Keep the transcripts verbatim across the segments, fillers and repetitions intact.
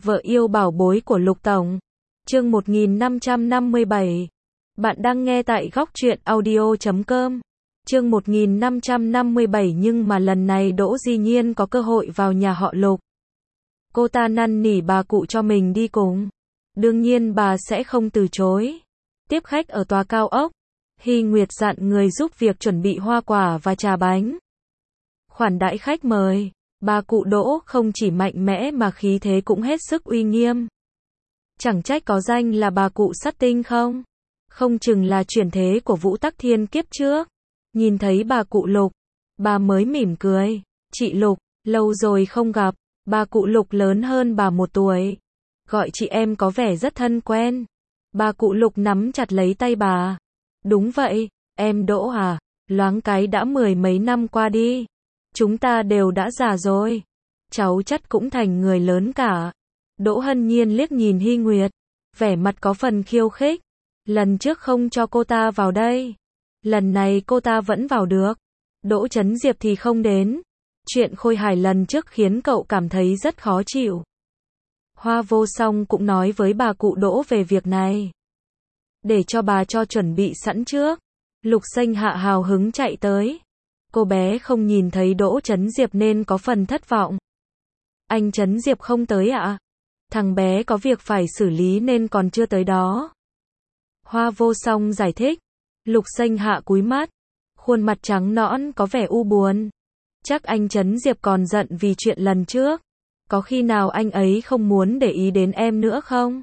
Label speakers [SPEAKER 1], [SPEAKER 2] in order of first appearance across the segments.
[SPEAKER 1] Vợ yêu bảo bối của Lục Tổng. Chương một nghìn năm trăm năm mươi bảy. Bạn đang nghe tại góc truyện audio chấm com. Chương một nghìn năm trăm năm mươi bảy nhưng mà lần này Đỗ Di Nhiên có cơ hội vào nhà họ Lục. Cô ta năn nỉ bà cụ cho mình đi cùng. Đương nhiên bà sẽ không từ chối. Tiếp khách ở tòa cao ốc, Hy Nguyệt dặn người giúp việc chuẩn bị hoa quả và trà bánh. Khoản đãi khách mời, bà cụ Đỗ không chỉ mạnh mẽ mà khí thế cũng hết sức uy nghiêm. Chẳng trách có danh là bà cụ sắt tinh không? Không chừng là chuyển thế của Vũ Tắc Thiên kiếp trước. Nhìn thấy bà cụ Lục, bà mới mỉm cười. Chị Lục, lâu rồi không gặp. Bà cụ Lục lớn hơn bà một tuổi. Gọi chị em có vẻ rất thân quen. Bà cụ Lục nắm chặt lấy tay bà. Đúng vậy, em Đỗ à, loáng cái đã mười mấy năm qua đi. Chúng ta đều đã già rồi. Cháu chắc cũng thành người lớn cả. Đỗ Hân Nhiên liếc nhìn Hy Nguyệt, vẻ mặt có phần khiêu khích. Lần trước không cho cô ta vào đây. Lần này cô ta vẫn vào được. Đỗ Chấn Diệp thì không đến. Chuyện Khôi Hải lần trước khiến cậu cảm thấy rất khó chịu. Hoa Vô Song cũng nói với bà cụ Đỗ về việc này. Để cho bà cho chuẩn bị sẵn trước. Lục Xanh Hạ hào hứng chạy tới. Cô bé không nhìn thấy Đỗ Chấn Diệp nên có phần thất vọng. Anh Chấn Diệp không tới ạ? À? Thằng bé có việc phải xử lý nên còn chưa tới đó. Hoa Vô Song giải thích. Lục Xanh Hạ cúi mắt. Khuôn mặt trắng nõn có vẻ u buồn. Chắc anh Chấn Diệp còn giận vì chuyện lần trước. Có khi nào anh ấy không muốn để ý đến em nữa không?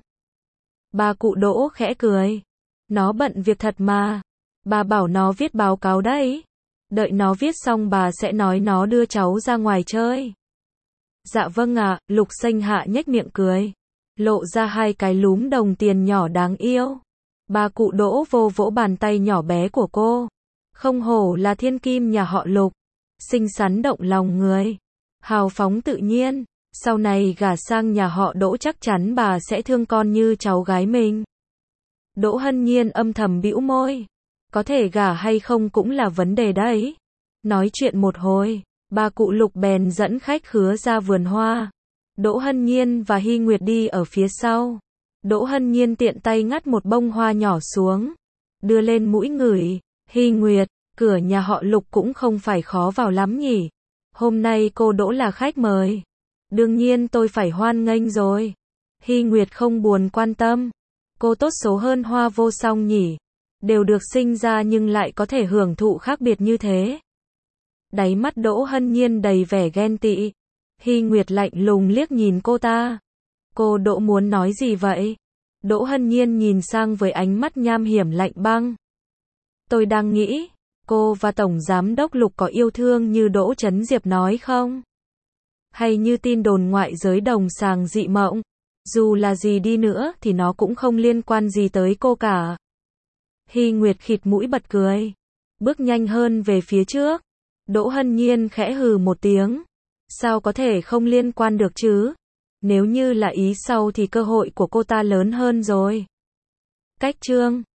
[SPEAKER 1] Bà cụ Đỗ khẽ cười. Nó bận việc thật mà. Bà bảo nó viết báo cáo đấy. Đợi nó viết xong bà sẽ nói nó đưa cháu ra ngoài chơi. Dạ vâng ạ, Lục Xanh Hạ nhếch miệng cười. Lộ ra hai cái lúm đồng tiền nhỏ đáng yêu. Bà cụ Đỗ vô vỗ bàn tay nhỏ bé của cô. Không hổ là thiên kim nhà họ Lục. Xinh xắn động lòng người. Hào phóng tự nhiên. Sau này gả sang nhà họ Đỗ chắc chắn bà sẽ thương con như cháu gái mình. Đỗ Hân Nhiên âm thầm bĩu môi. Có thể gả hay không cũng là vấn đề đấy. Nói chuyện một hồi, bà cụ Lục bèn dẫn khách khứa ra vườn hoa. Đỗ Hân Nhiên và Hy Nguyệt đi ở phía sau. Đỗ Hân Nhiên tiện tay ngắt một bông hoa nhỏ xuống, đưa lên mũi ngửi. Hy Nguyệt, cửa nhà họ Lục cũng không phải khó vào lắm nhỉ. Hôm nay cô Đỗ là khách mời. Đương nhiên tôi phải hoan nghênh rồi. Hy Nguyệt không buồn quan tâm. Cô tốt số hơn Hoa Vô Song nhỉ. Đều được sinh ra nhưng lại có thể hưởng thụ khác biệt như thế. Đáy mắt Đỗ Hân Nhiên đầy vẻ ghen tị. Hy Nguyệt lạnh lùng liếc nhìn cô ta. Cô Đỗ muốn nói gì vậy? Đỗ Hân Nhiên nhìn sang với ánh mắt nham hiểm lạnh băng. Tôi đang nghĩ, cô và Tổng Giám đốc Lục có yêu thương như Đỗ Chấn Diệp nói không? Hay như tin đồn ngoại giới đồng sàng dị mộng? Dù là gì đi nữa thì nó cũng không liên quan gì tới cô cả. Hy Nguyệt khịt mũi bật cười. Bước nhanh hơn về phía trước. Đỗ Hân Nhiên khẽ hừ một tiếng. Sao có thể không liên quan được chứ? Nếu như là ý sau thì cơ hội của cô ta lớn hơn rồi. Cách chương